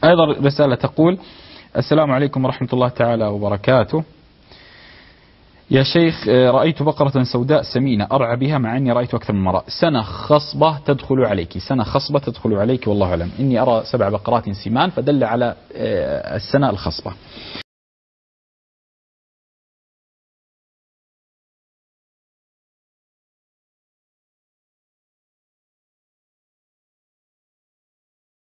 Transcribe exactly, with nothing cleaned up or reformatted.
أيضا رسالة تقول: السلام عليكم ورحمة الله تعالى وبركاته. يا شيخ، رأيت بقرة سوداء سمينة أرعى بها، مع أني رأيت أكثر من مرة. سنة خصبة تدخل عليك، سنة خصبة تدخل عليك والله أعلم. إني أرى سبع بقرات سمان، فدل على السنة الخصبة.